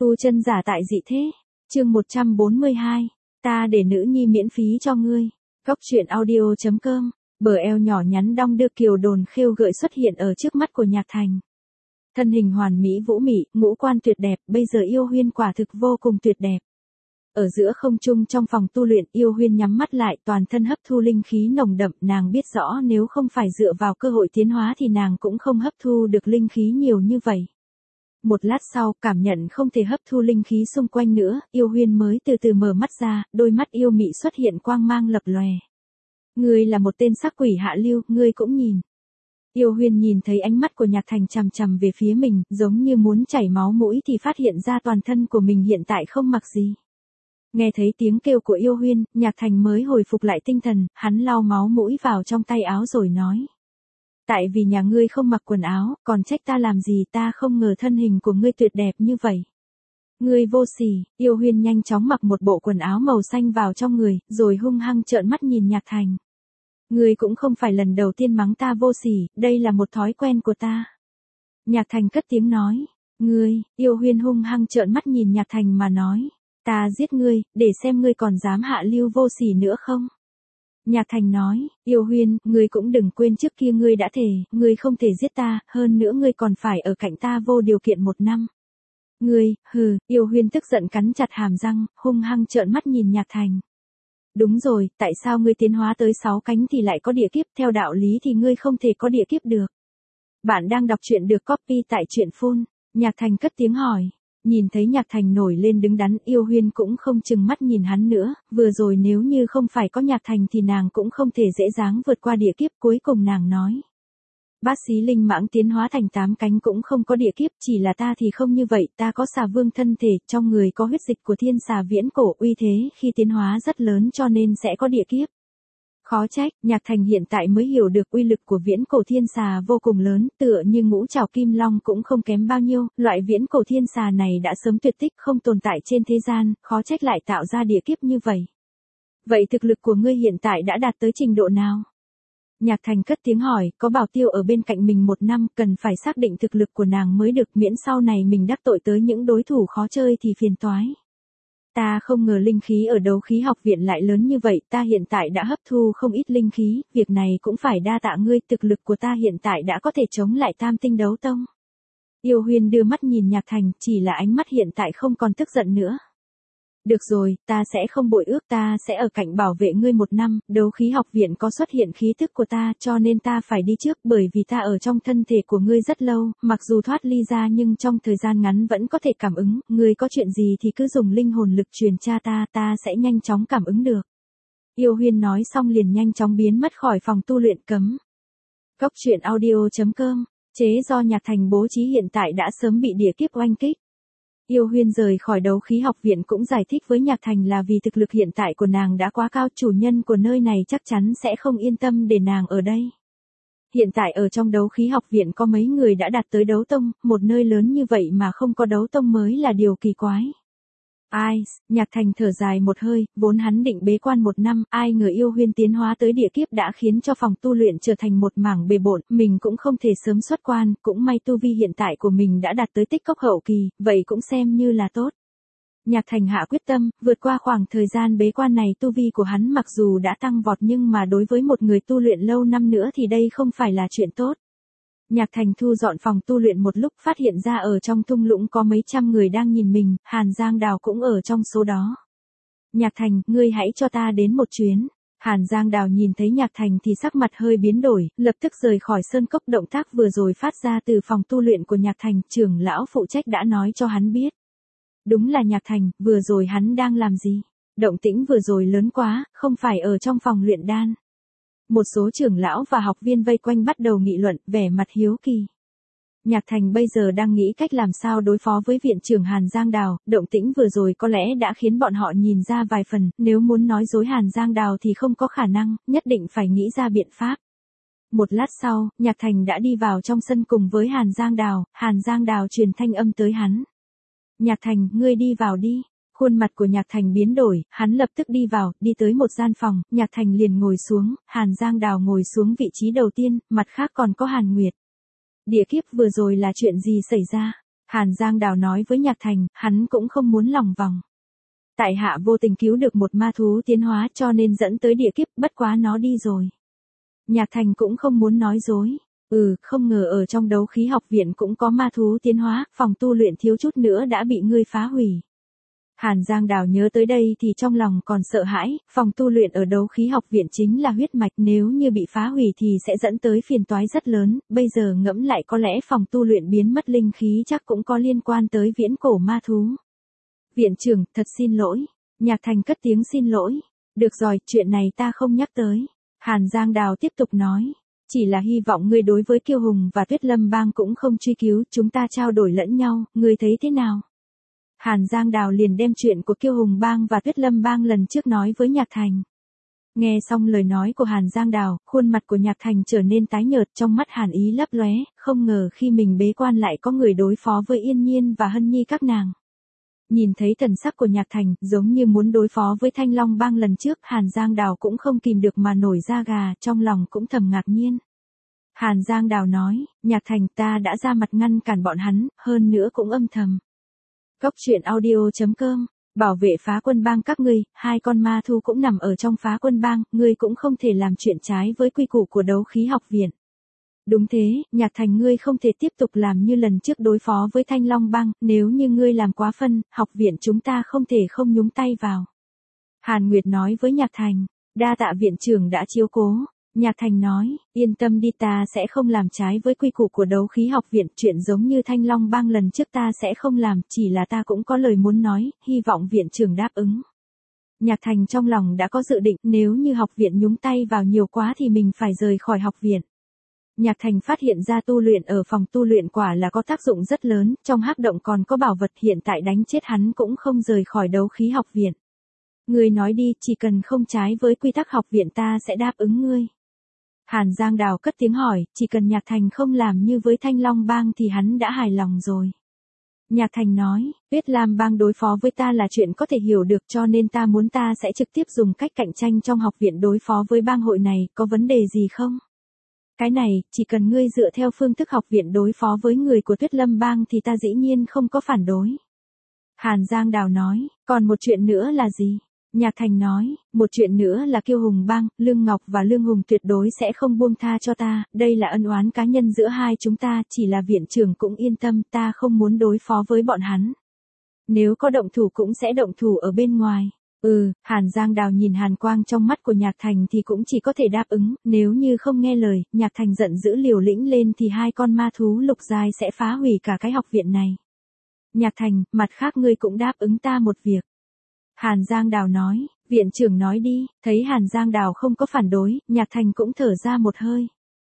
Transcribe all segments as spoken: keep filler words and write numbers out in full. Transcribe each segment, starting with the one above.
Tu chân giả tại dị thế. Chương một trăm bốn mươi hai. Ta để nữ nhi miễn phí cho ngươi. Góc truyện audio chấm com. Bờ eo nhỏ nhắn đong đưa kiều đồn khêu gợi xuất hiện ở trước mắt của Nhạc Thành. Thân hình hoàn mỹ vũ mị, ngũ quan tuyệt đẹp, bây giờ Yêu Huyên quả thực vô cùng tuyệt đẹp. Ở giữa không trung trong phòng tu luyện, Yêu Huyên nhắm mắt lại, toàn thân hấp thu linh khí nồng đậm, nàng biết rõ nếu không phải dựa vào cơ hội tiến hóa thì nàng cũng không hấp thu được linh khí nhiều như vậy. Một lát sau, cảm nhận không thể hấp thu linh khí xung quanh nữa, Yêu Huyên mới từ từ mở mắt ra, đôi mắt yêu mị xuất hiện quang mang lập lòe. Ngươi là một tên sắc quỷ hạ lưu, ngươi cũng nhìn. Yêu Huyên nhìn thấy ánh mắt của Nhạc Thành chằm chằm về phía mình, giống như muốn chảy máu mũi thì phát hiện ra toàn thân của mình hiện tại không mặc gì. Nghe thấy tiếng kêu của Yêu Huyên, Nhạc Thành mới hồi phục lại tinh thần, hắn lau máu mũi vào trong tay áo rồi nói. Tại vì nhà ngươi không mặc quần áo, còn trách ta làm gì, ta không ngờ thân hình của ngươi tuyệt đẹp như vậy. Ngươi vô sỉ. Yêu Huyên nhanh chóng mặc một bộ quần áo màu xanh vào trong người, rồi hung hăng trợn mắt nhìn Nhạc Thành. Ngươi cũng không phải lần đầu tiên mắng ta vô sỉ, đây là một thói quen của ta. Nhạc Thành cất tiếng nói. Ngươi, Yêu Huyên hung hăng trợn mắt nhìn Nhạc Thành mà nói. Ta giết ngươi, để xem ngươi còn dám hạ lưu vô sỉ nữa không? Nhạc Thành nói, Yêu Huyên, ngươi cũng đừng quên trước kia ngươi đã thề, ngươi không thể giết ta, hơn nữa ngươi còn phải ở cạnh ta vô điều kiện một năm. Ngươi, hừ, Yêu Huyên tức giận cắn chặt hàm răng, hung hăng trợn mắt nhìn Nhạc Thành. Đúng rồi, tại sao ngươi tiến hóa tới sáu cánh thì lại có địa kiếp, theo đạo lý thì ngươi không thể có địa kiếp được. Bạn đang đọc truyện được copy tại truyện phun. Nhạc Thành cất tiếng hỏi. Nhìn thấy Nhạc Thành nổi lên đứng đắn, Yêu Huyên cũng không chừng mắt nhìn hắn nữa, vừa rồi nếu như không phải có Nhạc Thành thì nàng cũng không thể dễ dàng vượt qua địa kiếp, cuối cùng nàng nói. Bát xí linh mãng tiến hóa thành tám cánh cũng không có địa kiếp, chỉ là ta thì không như vậy, ta có xà vương thân thể, trong người có huyết dịch của thiên xà viễn cổ, uy thế khi tiến hóa rất lớn cho nên sẽ có địa kiếp. Khó trách, Nhạc Thành hiện tại mới hiểu được uy lực của viễn cổ thiên xà vô cùng lớn, tựa như ngũ trảo kim long cũng không kém bao nhiêu, loại viễn cổ thiên xà này đã sớm tuyệt tích không tồn tại trên thế gian, khó trách lại tạo ra địa kiếp như vậy. Vậy thực lực của ngươi hiện tại đã đạt tới trình độ nào? Nhạc Thành cất tiếng hỏi, có Bảo Tiêu ở bên cạnh mình một năm, cần phải xác định thực lực của nàng mới được, miễn sau này mình đắc tội tới những đối thủ khó chơi thì phiền toái. Ta không ngờ linh khí ở đấu khí học viện lại lớn như vậy, ta hiện tại đã hấp thu không ít linh khí, việc này cũng phải đa tạ ngươi, thực lực của ta hiện tại đã có thể chống lại tam tinh đấu tông. Yêu Huyên đưa mắt nhìn Nhạc Thành, chỉ là ánh mắt hiện tại không còn tức giận nữa. Được rồi, ta sẽ không bội ước, ta sẽ ở cạnh bảo vệ ngươi một năm, đấu khí học viện có xuất hiện khí thức của ta cho nên ta phải đi trước bởi vì ta ở trong thân thể của ngươi rất lâu, mặc dù thoát ly ra nhưng trong thời gian ngắn vẫn có thể cảm ứng, ngươi có chuyện gì thì cứ dùng linh hồn lực truyền tra ta, ta sẽ nhanh chóng cảm ứng được. Yêu Huyên nói xong liền nhanh chóng biến mất khỏi phòng tu luyện cấm. Góc truyện audio chấm com, chế do Nhạc Thành bố trí hiện tại đã sớm bị địa kiếp oanh kích. Yêu Huyên rời khỏi đấu khí học viện cũng giải thích với Nhạc Thành là vì thực lực hiện tại của nàng đã quá cao, chủ nhân của nơi này chắc chắn sẽ không yên tâm để nàng ở đây. Hiện tại ở trong đấu khí học viện có mấy người đã đạt tới đấu tông, một nơi lớn như vậy mà không có đấu tông mới là điều kỳ quái. Ai, Nhạc Thành thở dài một hơi, vốn hắn định bế quan một năm, ai ngờ Yêu Huyên tiến hóa tới địa kiếp đã khiến cho phòng tu luyện trở thành một mảng bề bộn, mình cũng không thể sớm xuất quan, cũng may tu vi hiện tại của mình đã đạt tới tích cốc hậu kỳ, vậy cũng xem như là tốt. Nhạc Thành hạ quyết tâm, vượt qua khoảng thời gian bế quan này tu vi của hắn mặc dù đã tăng vọt nhưng mà đối với một người tu luyện lâu năm nữa thì đây không phải là chuyện tốt. Nhạc Thành thu dọn phòng tu luyện một lúc phát hiện ra ở trong thung lũng có mấy trăm người đang nhìn mình, Hàn Giang Đào cũng ở trong số đó. Nhạc Thành, ngươi hãy cho ta đến một chuyến. Hàn Giang Đào nhìn thấy Nhạc Thành thì sắc mặt hơi biến đổi, lập tức rời khỏi sơn cốc, động tác vừa rồi phát ra từ phòng tu luyện của Nhạc Thành, trưởng lão phụ trách đã nói cho hắn biết. Đúng là Nhạc Thành, vừa rồi hắn đang làm gì? Động tĩnh vừa rồi lớn quá, không phải ở trong phòng luyện đan. Một số trưởng lão và học viên vây quanh bắt đầu nghị luận, vẻ mặt hiếu kỳ. Nhạc Thành bây giờ đang nghĩ cách làm sao đối phó với viện trưởng Hàn Giang Đào, động tĩnh vừa rồi có lẽ đã khiến bọn họ nhìn ra vài phần, nếu muốn nói dối Hàn Giang Đào thì không có khả năng, nhất định phải nghĩ ra biện pháp. Một lát sau, Nhạc Thành đã đi vào trong sân cùng với Hàn Giang Đào, Hàn Giang Đào truyền thanh âm tới hắn. Nhạc Thành, ngươi đi vào đi. Khuôn mặt của Nhạc Thành biến đổi, hắn lập tức đi vào, đi tới một gian phòng, Nhạc Thành liền ngồi xuống, Hàn Giang Đào ngồi xuống vị trí đầu tiên, mặt khác còn có Hàn Nguyệt. Địa kiếp vừa rồi là chuyện gì xảy ra? Hàn Giang Đào nói với Nhạc Thành, hắn cũng không muốn lòng vòng. Tại hạ vô tình cứu được một ma thú tiến hóa cho nên dẫn tới địa kiếp, bất quá nó đi rồi. Nhạc Thành cũng không muốn nói dối. Ừ, không ngờ ở trong đấu khí học viện cũng có ma thú tiến hóa, phòng tu luyện thiếu chút nữa đã bị ngươi phá hủy. Hàn Giang Đào nhớ tới đây thì trong lòng còn sợ hãi, phòng tu luyện ở đấu khí học viện chính là huyết mạch, nếu như bị phá hủy thì sẽ dẫn tới phiền toái rất lớn, bây giờ ngẫm lại có lẽ phòng tu luyện biến mất linh khí chắc cũng có liên quan tới viễn cổ ma thú. Viện trưởng, thật xin lỗi. Nhạc Thành cất tiếng xin lỗi. Được rồi, chuyện này ta không nhắc tới. Hàn Giang Đào tiếp tục nói. Chỉ là hy vọng ngươi đối với Kiêu Hùng và Tuyết Lâm Bang cũng không truy cứu, chúng ta trao đổi lẫn nhau, ngươi thấy thế nào? Hàn Giang Đào liền đem chuyện của Kiêu Hùng Bang và Tuyết Lâm Bang lần trước nói với Nhạc Thành. Nghe xong lời nói của Hàn Giang Đào, khuôn mặt của Nhạc Thành trở nên tái nhợt, trong mắt hàn ý lấp lóe, không ngờ khi mình bế quan lại có người đối phó với Yên Nhiên và Hân Nhi các nàng. Nhìn thấy thần sắc của Nhạc Thành, giống như muốn đối phó với Thanh Long Bang lần trước, Hàn Giang Đào cũng không kìm được mà nổi da gà, trong lòng cũng thầm ngạc nhiên. Hàn Giang Đào nói, Nhạc Thành, ta đã ra mặt ngăn cản bọn hắn, hơn nữa cũng âm thầm. Góc truyện audio chấm com, bảo vệ Phá Quân Bang các ngươi, hai con ma thu cũng nằm ở trong Phá Quân Bang, ngươi cũng không thể làm chuyện trái với quy củ của đấu khí học viện. Đúng thế, Nhạc Thành, ngươi không thể tiếp tục làm như lần trước đối phó với Thanh Long Bang, nếu như ngươi làm quá phân, học viện chúng ta không thể không nhúng tay vào. Hàn Nguyệt nói với Nhạc Thành, đa tạ viện trưởng đã chiếu cố. Nhạc Thành nói, yên tâm đi, ta sẽ không làm trái với quy củ của đấu khí học viện, chuyện giống như Thanh Long Bang lần trước ta sẽ không làm, chỉ là ta cũng có lời muốn nói, hy vọng viện trưởng đáp ứng. Nhạc Thành trong lòng đã có dự định, nếu như học viện nhúng tay vào nhiều quá thì mình phải rời khỏi học viện. Nhạc Thành phát hiện ra tu luyện ở phòng tu luyện quả là có tác dụng rất lớn, trong hắc động còn có bảo vật, hiện tại đánh chết hắn cũng không rời khỏi đấu khí học viện. Ngươi nói đi, chỉ cần không trái với quy tắc học viện ta sẽ đáp ứng ngươi. Hàn Giang Đào cất tiếng hỏi, chỉ cần Nhạc Thành không làm như với Thanh Long Bang thì hắn đã hài lòng rồi. Nhạc Thành nói, Tuyết Lam Bang đối phó với ta là chuyện có thể hiểu được, cho nên ta muốn ta sẽ trực tiếp dùng cách cạnh tranh trong học viện đối phó với bang hội này, có vấn đề gì không? Cái này, chỉ cần ngươi dựa theo phương thức học viện đối phó với người của Tuyết Lâm Bang thì ta dĩ nhiên không có phản đối. Hàn Giang Đào nói, còn một chuyện nữa là gì? Nhạc Thành nói, một chuyện nữa là Kiêu Hùng Bang, Lương Ngọc và Lương Hùng tuyệt đối sẽ không buông tha cho ta, đây là ân oán cá nhân giữa hai chúng ta, chỉ là viện trưởng cũng yên tâm, ta không muốn đối phó với bọn hắn. Nếu có động thủ cũng sẽ động thủ ở bên ngoài. Ừ, Hàn Giang Đào nhìn hàn quang trong mắt của Nhạc Thành thì cũng chỉ có thể đáp ứng, nếu như không nghe lời, Nhạc Thành giận dữ liều lĩnh lên thì hai con ma thú lục giai sẽ phá hủy cả cái học viện này. Nhạc Thành, mặt khác ngươi cũng đáp ứng ta một việc. Hàn Giang Đào nói, viện trưởng nói đi, thấy Hàn Giang Đào không có phản đối, Nhạc Thành cũng thở ra một hơi.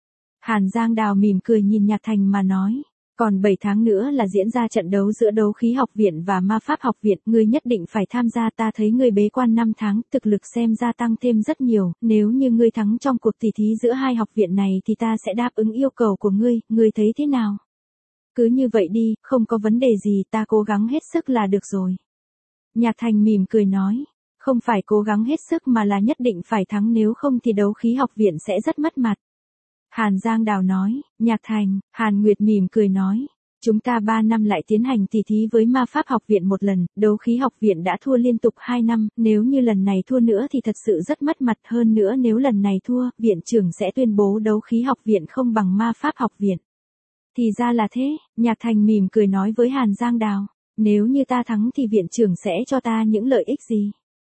Hàn Giang Đào mỉm cười nhìn Nhạc Thành mà nói, còn bảy tháng nữa là diễn ra trận đấu giữa đấu khí học viện và ma pháp học viện, ngươi nhất định phải tham gia, ta thấy ngươi bế quan năm tháng, thực lực xem ra tăng thêm rất nhiều, nếu như ngươi thắng trong cuộc tỷ thí giữa hai học viện này thì ta sẽ đáp ứng yêu cầu của ngươi, ngươi thấy thế nào? Cứ như vậy đi, không có vấn đề gì, ta cố gắng hết sức là được rồi. Nhạc Thành mỉm cười nói, không phải cố gắng hết sức mà là nhất định phải thắng, nếu không thì đấu khí học viện sẽ rất mất mặt. Hàn Giang Đào nói, Nhạc Thành, Hàn Nguyệt mỉm cười nói, chúng ta ba năm lại tiến hành tỷ thí với ma pháp học viện một lần, đấu khí học viện đã thua liên tục hai năm, nếu như lần này thua nữa thì thật sự rất mất mặt, hơn nữa nếu lần này thua, viện trưởng sẽ tuyên bố đấu khí học viện không bằng ma pháp học viện. Thì ra là thế, Nhạc Thành mỉm cười nói với Hàn Giang Đào, nếu như ta thắng thì viện trưởng sẽ cho ta những lợi ích gì?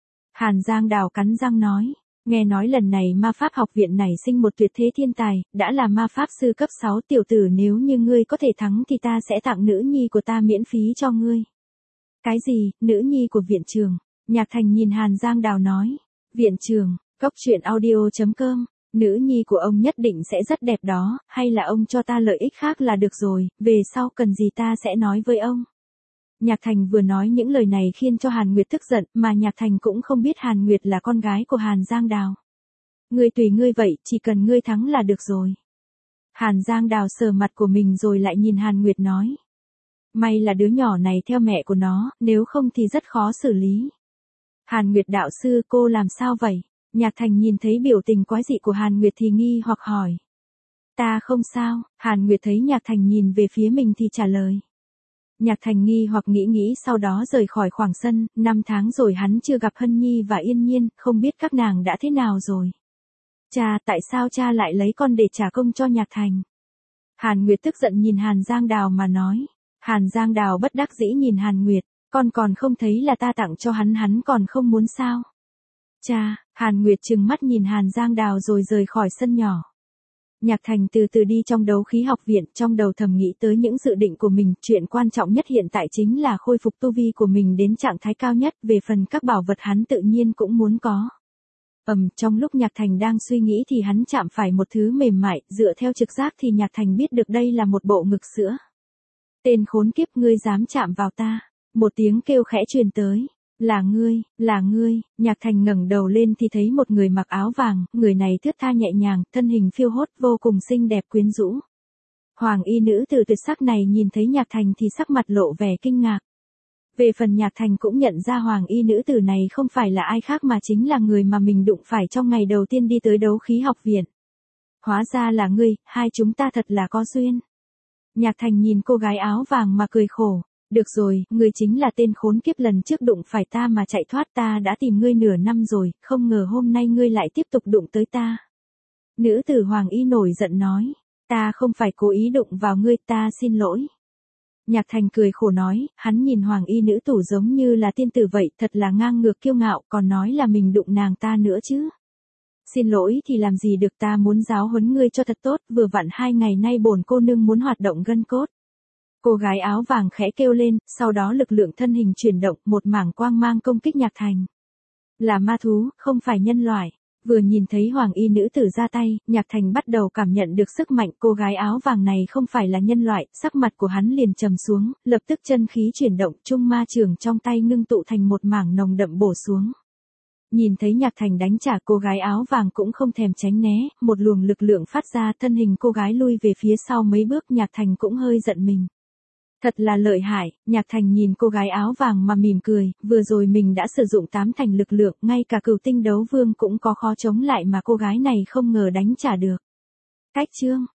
Hàn Giang Đào cắn răng nói, nghe nói lần này ma pháp học viện này sinh một tuyệt thế thiên tài, đã là ma pháp sư cấp sáu, tiểu tử, nếu như ngươi có thể thắng thì ta sẽ tặng nữ nhi của ta miễn phí cho ngươi. Cái gì, nữ nhi của viện trưởng? Nhạc Thành nhìn Hàn Giang Đào nói, viện trưởng, góc truyện audio chấm com, nữ nhi của ông nhất định sẽ rất đẹp đó, hay là ông cho ta lợi ích khác là được rồi, về sau cần gì ta sẽ nói với ông. Nhạc Thành vừa nói những lời này khiến cho Hàn Nguyệt tức giận, mà Nhạc Thành cũng không biết Hàn Nguyệt là con gái của Hàn Giang Đào. Ngươi tùy ngươi vậy, chỉ cần ngươi thắng là được rồi. Hàn Giang Đào sờ mặt của mình rồi lại nhìn Hàn Nguyệt nói. May là đứa nhỏ này theo mẹ của nó, nếu không thì rất khó xử lý. Hàn Nguyệt đạo sư, cô làm sao vậy? Nhạc Thành nhìn thấy biểu tình quái dị của Hàn Nguyệt thì nghi hoặc hỏi. Ta không sao, Hàn Nguyệt thấy Nhạc Thành nhìn về phía mình thì trả lời. Nhạc Thành nghi hoặc nghĩ nghĩ sau đó rời khỏi khoảng sân, năm tháng rồi hắn chưa gặp Hân Nhi và Yên Nhiên, không biết các nàng đã thế nào rồi. Cha, tại sao cha lại lấy con để trả công cho Nhạc Thành? Hàn Nguyệt tức giận nhìn Hàn Giang Đào mà nói. Hàn Giang Đào bất đắc dĩ nhìn Hàn Nguyệt, con còn không thấy là ta tặng cho hắn hắn còn không muốn sao? Cha, Hàn Nguyệt trừng mắt nhìn Hàn Giang Đào rồi rời khỏi sân nhỏ. Nhạc Thành từ từ đi trong đấu khí học viện, trong đầu thầm nghĩ tới những dự định của mình, chuyện quan trọng nhất hiện tại chính là khôi phục tu vi của mình đến trạng thái cao nhất, về phần các bảo vật hắn tự nhiên cũng muốn có. Ầm, trong lúc Nhạc Thành đang suy nghĩ thì hắn chạm phải một thứ mềm mại, dựa theo trực giác thì Nhạc Thành biết được đây là một bộ ngực sữa. Tên khốn kiếp, ngươi dám chạm vào ta? Một tiếng kêu khẽ truyền tới. Là ngươi, là ngươi. Nhạc Thành ngẩng đầu lên thì thấy một người mặc áo vàng, người này thướt tha nhẹ nhàng, thân hình phiêu hốt, vô cùng xinh đẹp quyến rũ. Hoàng y nữ tử tuyệt sắc này nhìn thấy Nhạc Thành thì sắc mặt lộ vẻ kinh ngạc. Về phần Nhạc Thành cũng nhận ra hoàng y nữ tử này không phải là ai khác mà chính là người mà mình đụng phải trong ngày đầu tiên đi tới đấu khí học viện. Hóa ra là ngươi, hai chúng ta thật là có duyên. Nhạc Thành nhìn cô gái áo vàng mà cười khổ. Được rồi, ngươi chính là tên khốn kiếp lần trước đụng phải ta mà chạy thoát, ta đã tìm ngươi nửa năm rồi, không ngờ hôm nay ngươi lại tiếp tục đụng tới ta. Nữ tử hoàng y nổi giận nói, ta không phải cố ý đụng vào ngươi, ta xin lỗi. Nhạc Thành cười khổ nói, hắn nhìn hoàng y nữ tử giống như là tiên tử vậy, thật là ngang ngược kiêu ngạo, còn nói là mình đụng nàng ta nữa chứ. Xin lỗi thì làm gì được, ta muốn giáo huấn ngươi cho thật tốt, vừa vặn hai ngày nay bổn cô nương muốn hoạt động gân cốt. Cô gái áo vàng khẽ kêu lên, sau đó lực lượng thân hình chuyển động, một mảng quang mang công kích Nhạc Thành. Là ma thú, không phải nhân loại. Vừa nhìn thấy hoàng y nữ tử ra tay, Nhạc Thành bắt đầu cảm nhận được sức mạnh, cô gái áo vàng này không phải là nhân loại, sắc mặt của hắn liền trầm xuống, lập tức chân khí chuyển động, trung ma trường trong tay ngưng tụ thành một mảng nồng đậm bổ xuống. Nhìn thấy Nhạc Thành đánh trả, cô gái áo vàng cũng không thèm tránh né, một luồng lực lượng phát ra, thân hình cô gái lui về phía sau mấy bước, Nhạc Thành cũng hơi giận mình. Thật là lợi hại, Nhạc Thành nhìn cô gái áo vàng mà mỉm cười, vừa rồi mình đã sử dụng tám thành lực lượng, ngay cả cửu tinh đấu vương cũng có khó chống lại mà cô gái này không ngờ đánh trả được. Cách chương